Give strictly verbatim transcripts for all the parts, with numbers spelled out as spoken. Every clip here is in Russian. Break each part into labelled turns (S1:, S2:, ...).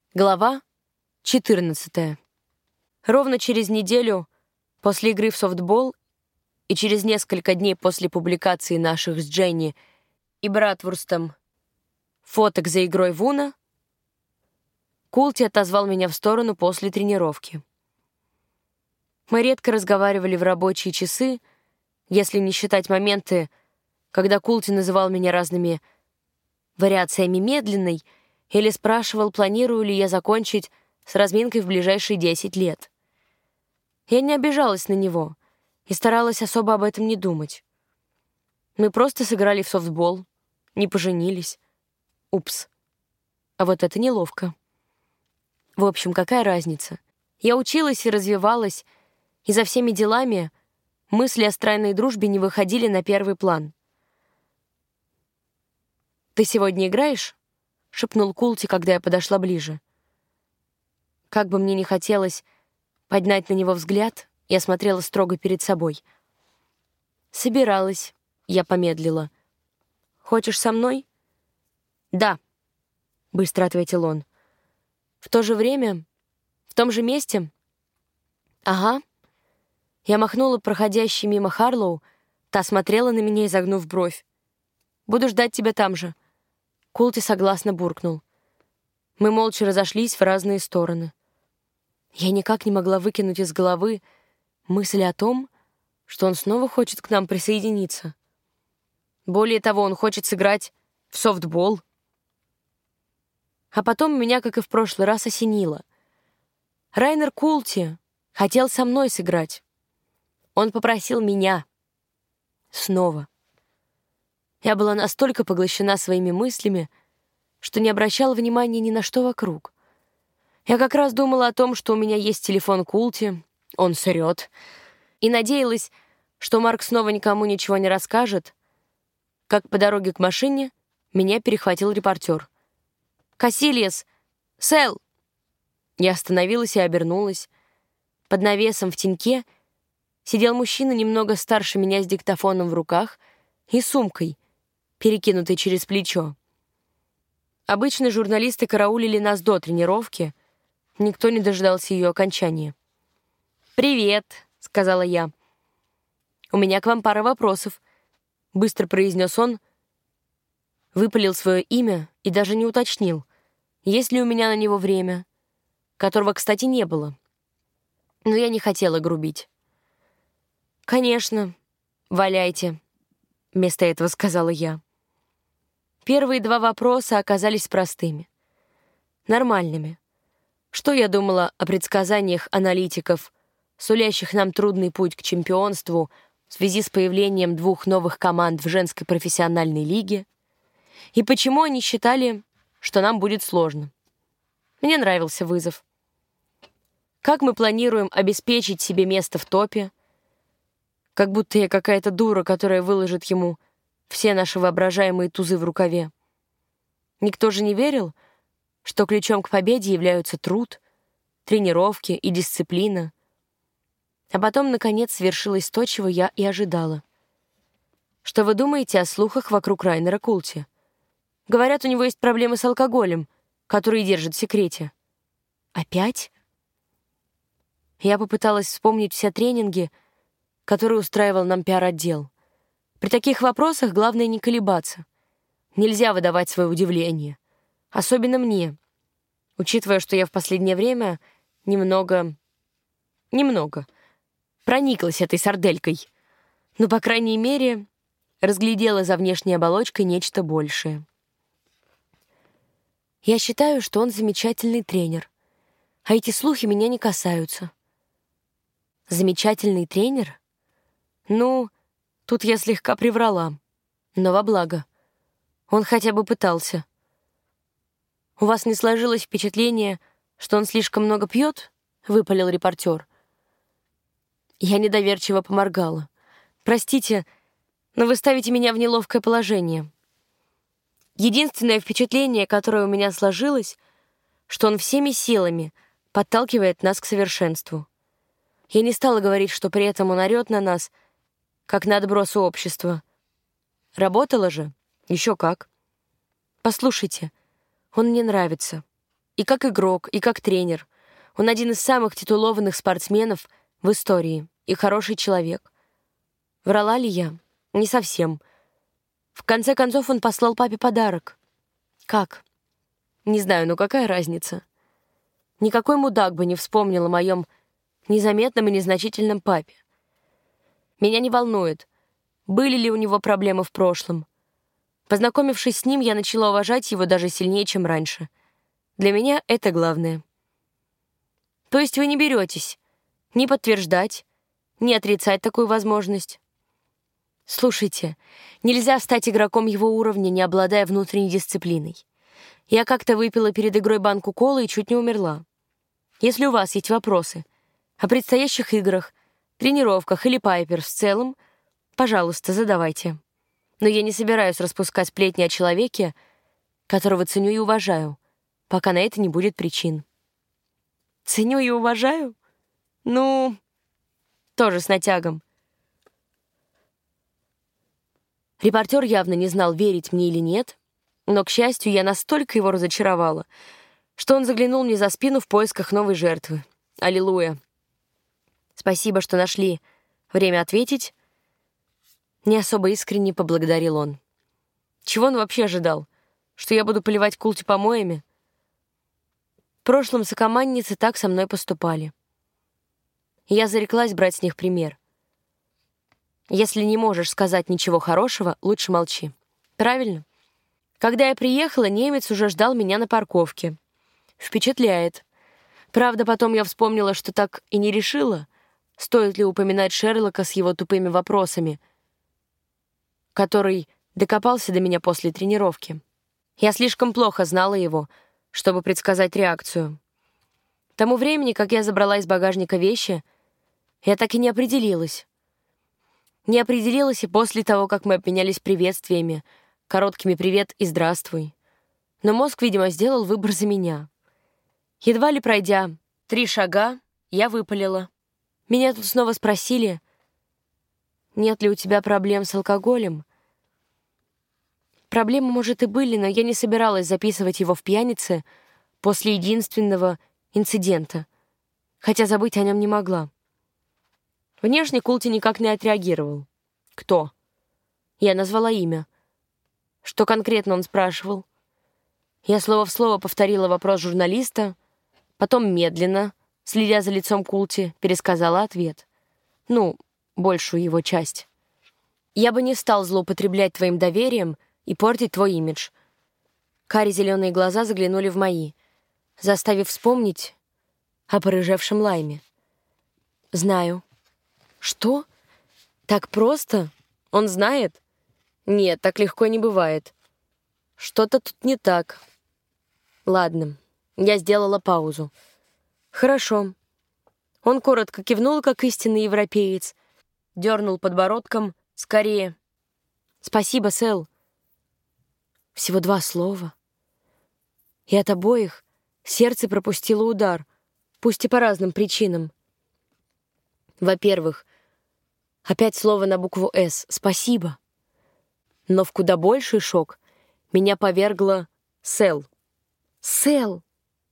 S1: Глава четырнадцатая. Ровно через неделю после игры в софтбол и через несколько дней после публикации наших с Дженни и Братвурстом фоток за игрой в Уно, Култи отозвал меня в сторону после тренировки. Мы редко разговаривали в рабочие часы, если не считать моменты, когда Култи называл меня разными вариациями медленной или спрашивал, планирую ли я закончить с разминкой в ближайшие десять лет. Я не обижалась на него и старалась особо об этом не думать. Мы просто сыграли в софтбол, не поженились. Упс. А вот это неловко. В общем, какая разница? Я училась и развивалась, и за всеми делами мысли о странной дружбе не выходили на первый план. «Ты сегодня играешь?» — шепнул Култи, когда я подошла ближе. Как бы мне ни хотелось поднять на него взгляд, я смотрела строго перед собой. «Собиралась», — я помедлила. «Хочешь со мной?» «Да», — быстро ответил он. «В то же время? В том же месте?» «Ага». Я махнула проходящей мимо Харлоу, та смотрела на меня, изогнув бровь. «Буду ждать тебя там же». Култи согласно буркнул. Мы молча разошлись в разные стороны. Я никак не могла выкинуть из головы мысль о том, что он снова хочет к нам присоединиться. Более того, он хочет сыграть в софтбол. А потом меня, как и в прошлый раз, осенило. Райнер Култи хотел со мной сыграть. Он попросил меня. Снова. Я была настолько поглощена своими мыслями, что не обращала внимания ни на что вокруг. Я как раз думала о том, что у меня есть телефон Култи, он срет, и надеялась, что Марк снова никому ничего не расскажет, как по дороге к машине меня перехватил репортер. «Кассильяс! Сэл!» Я остановилась и обернулась. Под навесом в теньке сидел мужчина немного старше меня с диктофоном в руках и сумкой, перекинутой через плечо. Обычно журналисты караулили нас до тренировки, никто не дождался ее окончания. «Привет», — сказала я. «У меня к вам пара вопросов», — быстро произнес он, выпалил свое имя и даже не уточнил, есть ли у меня на него время, которого, кстати, не было. Но я не хотела грубить. «Конечно, валяйте», — вместо этого сказала я. Первые два вопроса оказались простыми, нормальными. Что я думала о предсказаниях аналитиков, сулящих нам трудный путь к чемпионству в связи с появлением двух новых команд в женской профессиональной лиге? И почему они считали, что нам будет сложно? Мне нравился вызов. Как мы планируем обеспечить себе место в топе? Как будто я какая-то дура, которая выложит ему все наши воображаемые тузы в рукаве. Никто же не верил, что ключом к победе являются труд, тренировки и дисциплина. А потом, наконец, свершилось то, чего я и ожидала. Что вы думаете о слухах вокруг Райнера Култи? Говорят, у него есть проблемы с алкоголем, которые держит в секрете. Опять? Я попыталась вспомнить все тренинги, которые устраивал нам пиар-отдел. При таких вопросах главное не колебаться. Нельзя выдавать свое удивление. Особенно мне, учитывая, что я в последнее время немного... немного прониклась этой сарделькой. Но, по крайней мере, разглядела за внешней оболочкой нечто большее. Я считаю, что он замечательный тренер, а эти слухи меня не касаются. Замечательный тренер? Ну... Тут я слегка приврала, но во благо. Он хотя бы пытался. «У вас не сложилось впечатление, что он слишком много пьет?» — выпалил репортер. Я недоверчиво поморгала. «Простите, но вы ставите меня в неловкое положение. Единственное впечатление, которое у меня сложилось, что он всеми силами подталкивает нас к совершенству. Я не стала говорить, что при этом он орёт на нас, как на отбросы общества. Работало же? Еще как. Послушайте, он мне нравится. и как игрок, и как тренер. Он один из самых титулованных спортсменов в истории и хороший человек. Врала ли я? Не совсем. В конце концов, он послал папе подарок. Как? Не знаю, но какая разница? Никакой мудак бы не вспомнил о моем незаметном и незначительном папе. Меня не волнует, были ли у него проблемы в прошлом. Познакомившись с ним, я начала уважать его даже сильнее, чем раньше. Для меня это главное. То есть вы не беретесь ни подтверждать, ни отрицать такую возможность? Слушайте, нельзя стать игроком его уровня, не обладая внутренней дисциплиной. Я как-то выпила перед игрой банку колы и чуть не умерла. Если у вас есть вопросы о предстоящих играх, тренировках или Пайперс в целом, пожалуйста, задавайте. Но я не собираюсь распускать сплетни о человеке, которого ценю и уважаю, пока на это не будет причин. Ценю и уважаю? Ну, тоже с натягом. Репортер явно не знал, верить мне или нет, но, к счастью, я настолько его разочаровала, что он заглянул мне за спину в поисках новой жертвы. Аллилуйя. Спасибо, что нашли время ответить. Не особо искренне поблагодарил он. Чего он вообще ожидал? Что я буду поливать Култи помоями? В прошлом сокомандницы так со мной поступали. Я зареклась брать с них пример. Если не можешь сказать ничего хорошего, лучше молчи. Правильно? Когда я приехала, немец уже ждал меня на парковке. Впечатляет. Правда, потом я вспомнила, что так и не решила, стоит ли упоминать Шерлока с его тупыми вопросами, который докопался до меня после тренировки. Я слишком плохо знала его, чтобы предсказать реакцию. К тому времени, как я забрала из багажника вещи, я так и не определилась. Не определилась и после того, как мы обменялись приветствиями, короткими «привет» и «здравствуй». Но мозг, видимо, сделал выбор за меня. Едва ли пройдя три шага, я выпалила. Меня тут снова спросили, нет ли у тебя проблем с алкоголем. Проблемы, может, и были, но я не собиралась записывать его в пьянице после единственного инцидента, хотя забыть о нем не могла. Внешне Култи никак не отреагировал. Кто? Я назвала имя. Что конкретно он спрашивал? Я слово в слово повторила вопрос журналиста, потом медленно, следя за лицом Култи, пересказала ответ. Ну, большую его часть. Я бы не стал злоупотреблять твоим доверием и портить твой имидж. Карие зеленые глаза заглянули в мои, заставив вспомнить о порыжевшем лайме. Знаю. Что? Так просто? Он знает? Нет, так легко не бывает. Что-то тут не так. Ладно, я сделала паузу. Хорошо. Он коротко кивнул, как истинный европеец, дернул подбородком. Скорее. Спасибо, Сэл. Всего два слова. И от обоих сердце пропустило удар, пусть и по разным причинам. Во-первых, опять слово на букву «С» — «спасибо». Но в куда больший шок меня повергло Сэл. Сэл!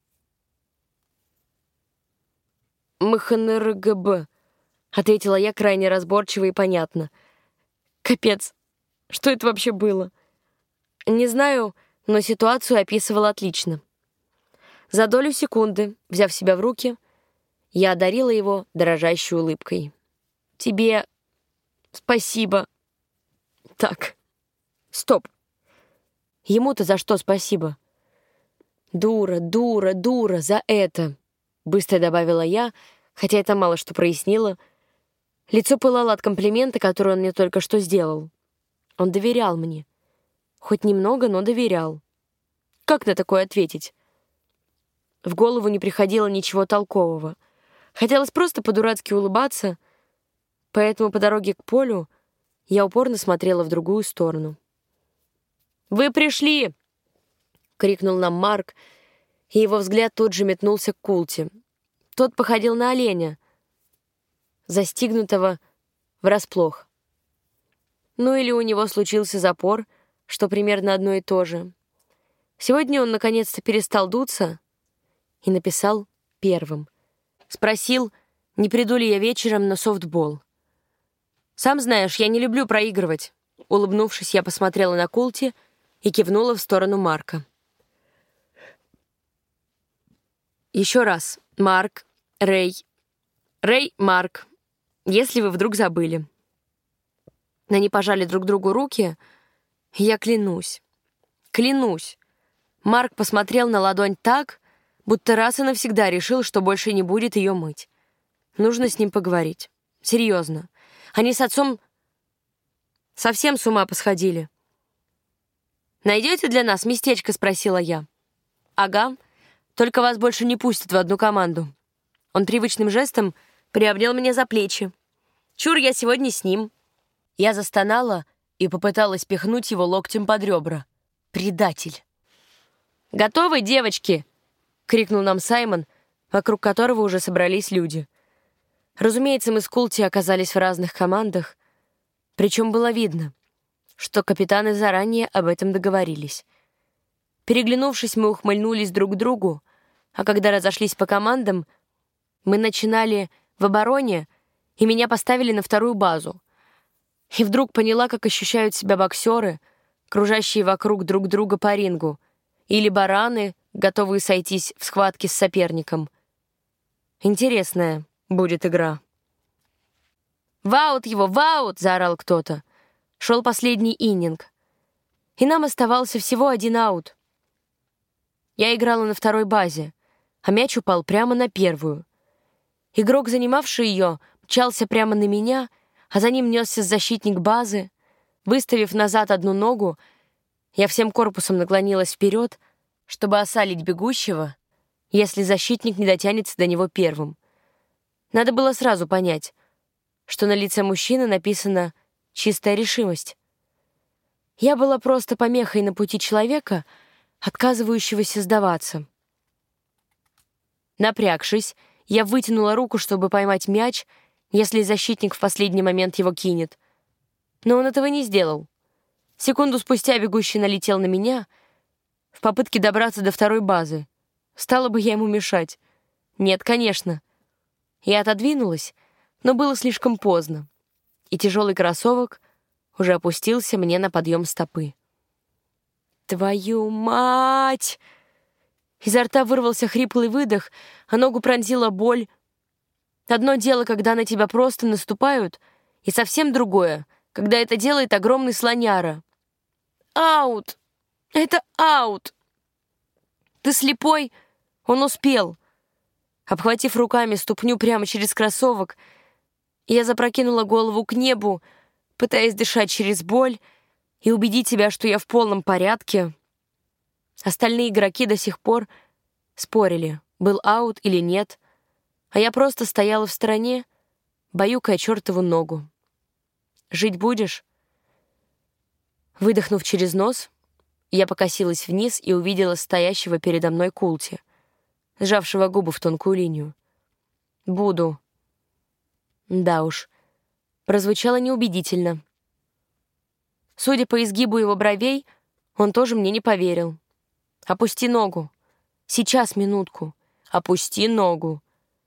S1: МХНРГБ, ответила я крайне разборчиво и понятно. Капец, что это вообще было? Не знаю, но ситуацию описывала отлично. За долю секунды, взяв себя в руки, я одарила его дрожащей улыбкой. Тебе спасибо. Так, стоп. Ему-то за что спасибо? Дура, дура, дура, за это. Быстро добавила я, хотя это мало что прояснило. Лицо пылало от комплимента, который он мне только что сделал. Он доверял мне. Хоть немного, но доверял. Как на такое ответить? В голову не приходило ничего толкового. Хотелось просто по-дурацки улыбаться, поэтому по дороге к полю я упорно смотрела в другую сторону. «Вы пришли!» — крикнул нам Марк, и его взгляд тут же метнулся к Култи. Тот походил на оленя, застигнутого врасплох. Ну или у него случился запор, что примерно одно и то же. Сегодня он наконец-то перестал дуться и написал первым. Спросил, не приду ли я вечером на софтбол. «Сам знаешь, я не люблю проигрывать». Улыбнувшись, я посмотрела на Култи и кивнула в сторону Марка. Еще раз. Марк, Рэй. Рэй, Марк. Если вы вдруг забыли. Они пожали друг другу руки. Я клянусь. Клянусь. Марк посмотрел на ладонь так, будто раз и навсегда решил, что больше не будет ее мыть. Нужно с ним поговорить. Серьезно. Они с отцом совсем с ума посходили. «Найдете для нас местечко?» — спросила я. «Ага. Только вас больше не пустят в одну команду». Он привычным жестом приобнял меня за плечи. «Чур, я сегодня с ним». Я застонала и попыталась пихнуть его локтем под ребра. «Предатель!» «Готовы, девочки?» — крикнул нам Саймон, вокруг которого уже собрались люди. Разумеется, мы с Култи оказались в разных командах, причем было видно, что капитаны заранее об этом договорились. Переглянувшись, мы ухмыльнулись друг к другу, а когда разошлись по командам, мы начинали в обороне, и меня поставили на вторую базу. И вдруг поняла, как ощущают себя боксеры, кружащие вокруг друг друга по рингу, или бараны, готовые сойтись в схватке с соперником. Интересная будет игра. «Ваут его, ваут!» — заорал кто-то. Шел последний иннинг. И нам оставался всего один аут. Я играла на второй базе, а мяч упал прямо на первую. Игрок, занимавший ее, мчался прямо на меня, а за ним несся защитник базы. Выставив назад одну ногу, я всем корпусом наклонилась вперед, чтобы осалить бегущего, если защитник не дотянется до него первым. Надо было сразу понять, что на лице мужчины написано «чистая решимость». Я была просто помехой на пути человека, отказывающегося сдаваться. Напрягшись, я вытянула руку, чтобы поймать мяч, если защитник в последний момент его кинет. Но он этого не сделал. Секунду спустя бегущий налетел на меня в попытке добраться до второй базы. Стала бы я ему мешать? Нет, конечно. Я отодвинулась, но было слишком поздно, и тяжелый кроссовок уже опустился мне на подъем стопы. «Твою мать!» Изо рта вырвался хриплый выдох, а ногу пронзила боль. Одно дело, когда на тебя просто наступают, и совсем другое, когда это делает огромный слоняра. «Аут! Это аут!» «Ты слепой?» Он успел. Обхватив руками ступню прямо через кроссовок, я запрокинула голову к небу, пытаясь дышать через боль и убедить себя, что я в полном порядке. Остальные игроки до сих пор спорили, был аут или нет, а я просто стояла в стороне, баюкая чертову ногу. «Жить будешь?» Выдохнув через нос, я покосилась вниз и увидела стоящего передо мной Култи, сжавшего губы в тонкую линию. «Буду». Да уж, прозвучало неубедительно. Судя по изгибу его бровей, он тоже мне не поверил. «Опусти ногу. Сейчас, минутку. Опусти ногу».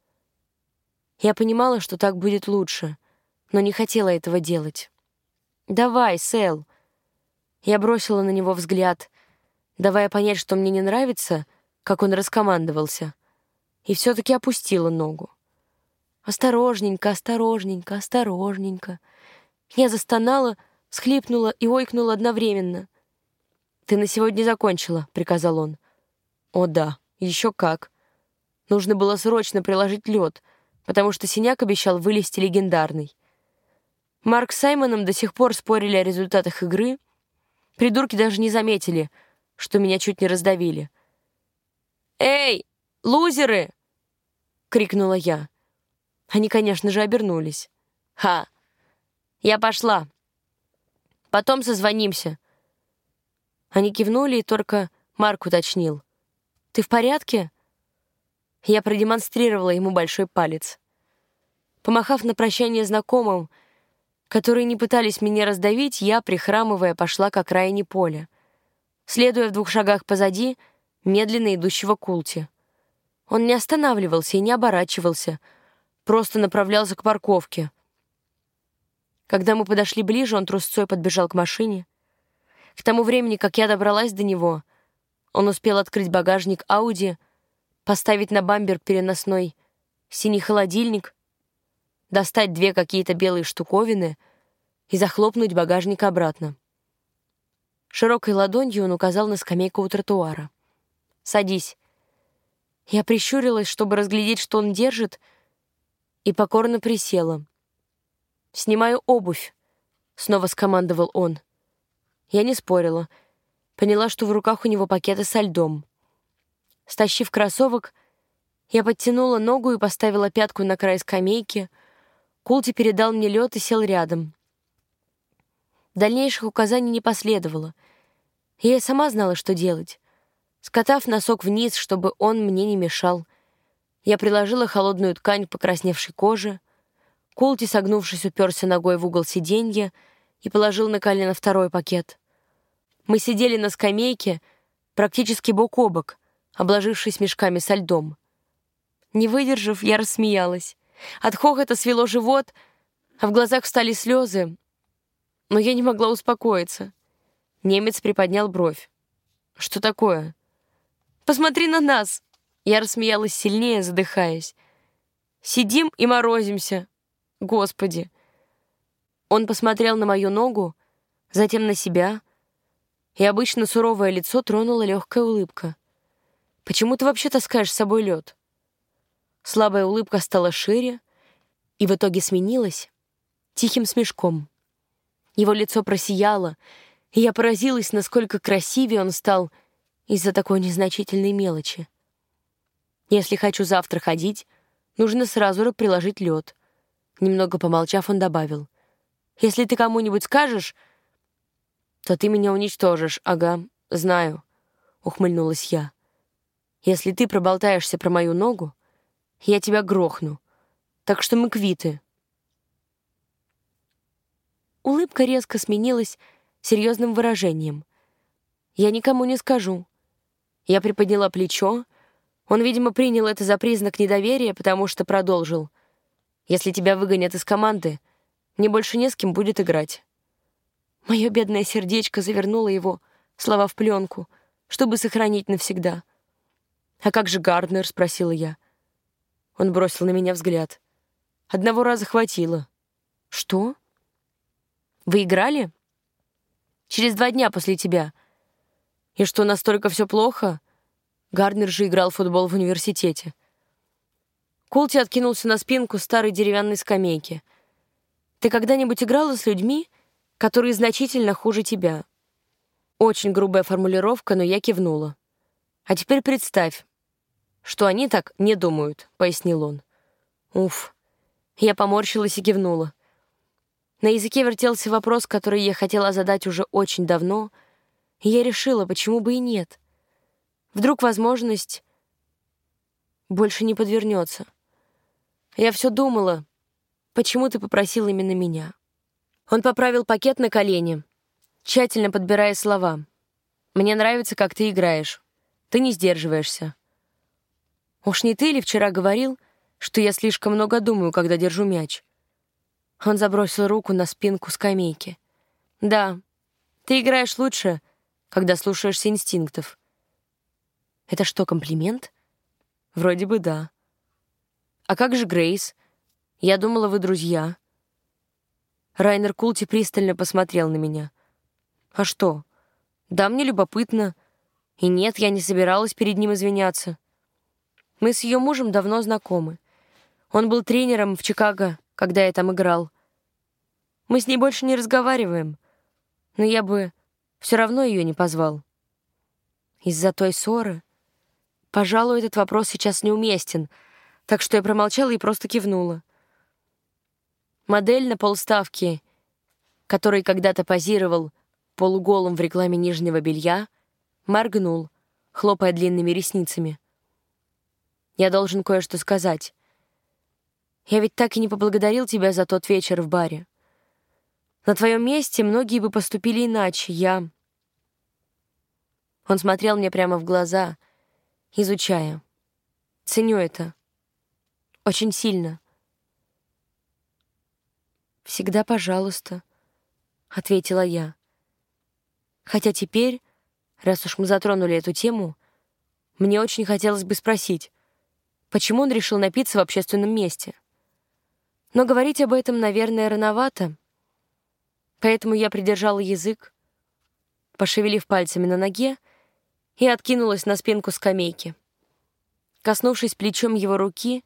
S1: Я понимала, что так будет лучше, но не хотела этого делать. «Давай, Сэл». Я бросила на него взгляд, давая понять, что мне не нравится, как он раскомандовался, и все-таки опустила ногу. Осторожненько, осторожненько, осторожненько. Я застонала, всхлипнула и ойкнула одновременно. «Ты на сегодня закончила», — приказал он. «О да, еще как». Нужно было срочно приложить лед, потому что синяк обещал вылезти легендарный. Марк с Саймоном до сих пор спорили о результатах игры. Придурки даже не заметили, что меня чуть не раздавили. «Эй, лузеры!» — крикнула я. Они, конечно же, обернулись. «Ха! Я пошла. Потом созвонимся». Они кивнули, и только Марк уточнил. «Ты в порядке?» Я продемонстрировала ему большой палец. Помахав на прощание знакомым, которые не пытались меня раздавить, я, прихрамывая, пошла к окраине поля, следуя в двух шагах позади медленно идущего Култи. Он не останавливался и не оборачивался, просто направлялся к парковке. Когда мы подошли ближе, он трусцой подбежал к машине. К тому времени, как я добралась до него, он успел открыть багажник Ауди, поставить на бампер переносной синий холодильник, достать две какие-то белые штуковины и захлопнуть багажник обратно. Широкой ладонью он указал на скамейку у тротуара. «Садись». Я прищурилась, чтобы разглядеть, что он держит, и покорно присела. «Снимаю обувь», — снова скомандовал он. Я не спорила. Поняла, что в руках у него пакеты со льдом. Стащив кроссовок, я подтянула ногу и поставила пятку на край скамейки. Култи передал мне лед и сел рядом. Дальнейших указаний не последовало. Я и сама знала, что делать. Скотав носок вниз, чтобы он мне не мешал, я приложила холодную ткань к покрасневшей коже. Култи, согнувшись, уперся ногой в угол сиденья и положил на колено второй пакет. Мы сидели на скамейке, практически бок о бок, обложившись мешками со льдом. Не выдержав, я рассмеялась. От хохота свело живот, а в глазах встали слезы, но я не могла успокоиться. Немец приподнял бровь. «Что такое?» «Посмотри на нас!» Я рассмеялась сильнее, задыхаясь. «Сидим и морозимся. Господи!» Он посмотрел на мою ногу, затем на себя, и обычно суровое лицо тронула легкая улыбка. «Почему ты вообще таскаешь с собой лед?» Слабая улыбка стала шире и в итоге сменилась тихим смешком. Его лицо просияло, и я поразилась, насколько красивее он стал из-за такой незначительной мелочи. «Если хочу завтра ходить, нужно сразу приложить лед». Немного помолчав, он добавил: «Если ты кому-нибудь скажешь, то ты меня уничтожишь». «Ага, знаю», — ухмыльнулась я. «Если ты проболтаешься про мою ногу, я тебя грохну. Так что мы квиты». Улыбка резко сменилась серьезным выражением. «Я никому не скажу». Я приподняла плечо. Он, видимо, принял это за признак недоверия, потому что продолжил: «Если тебя выгонят из команды, мне больше не с кем будет играть». Мое бедное сердечко завернуло его слова в пленку, чтобы сохранить навсегда. «А как же Гарднер?» — спросила я. Он бросил на меня взгляд. «Одного раза хватило». «Что? Вы играли?» «Через два дня после тебя». «И что, настолько все плохо?» Гарднер же играл в футбол в университете. Култи откинулся на спинку старой деревянной скамейки. «Ты когда-нибудь играла с людьми, которые значительно хуже тебя?» Очень грубая формулировка, но я кивнула. «А теперь представь, что они так не думают», — пояснил он. «Уф». Я поморщилась и кивнула. На языке вертелся вопрос, который я хотела задать уже очень давно, и я решила, почему бы и нет. Вдруг возможность больше не подвернется. Я все думала, почему ты попросил именно меня. Он поправил пакет на колени, тщательно подбирая слова. «Мне нравится, как ты играешь. Ты не сдерживаешься. Уж не ты ли вчера говорил, что я слишком много думаю, когда держу мяч?» Он забросил руку на спинку скамейки. «Да, ты играешь лучше, когда слушаешься инстинктов». «Это что, комплимент?» «Вроде бы да». «А как же Грейс? Я думала, вы друзья». Райнер Култи пристально посмотрел на меня. «А что? Да, мне любопытно. И нет, я не собиралась перед ним извиняться. Мы с ее мужем давно знакомы. Он был тренером в Чикаго, когда я там играл. Мы с ней больше не разговариваем, но я бы все равно ее не позвал». Из-за той ссоры? Пожалуй, этот вопрос сейчас неуместен, так что я промолчала и просто кивнула. Модель на полставки, который когда-то позировал полуголым в рекламе нижнего белья, моргнул, хлопая длинными ресницами. «Я должен кое-что сказать. Я ведь так и не поблагодарил тебя за тот вечер в баре. На твоем месте многие бы поступили иначе. Я...» Он смотрел мне прямо в глаза, изучая, Ценю это. Очень сильно. «Всегда пожалуйста», — ответила я. Хотя теперь, раз уж мы затронули эту тему, мне очень хотелось бы спросить, почему он решил напиться в общественном месте. Но говорить об этом, наверное, рановато, поэтому я придержала язык, пошевелив пальцами на ноге, и откинулась на спинку скамейки, коснувшись плечом его руки,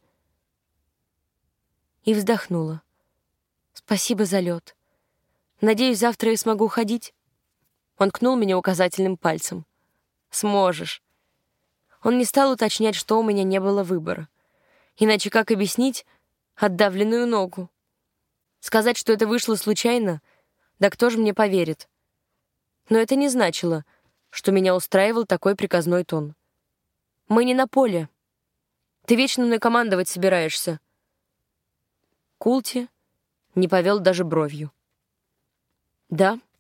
S1: и вздохнула. «Спасибо за лед. Надеюсь, завтра я смогу ходить?» Он ткнул меня указательным пальцем. «Сможешь». Он не стал уточнять, что у меня не было выбора. Иначе как объяснить отдавленную ногу? Сказать, что это вышло случайно, да кто же мне поверит? Но это не значило, что меня устраивал такой приказной тон. «Мы не на поле. Ты вечно мной командовать собираешься». Култи не повел даже бровью. «Да,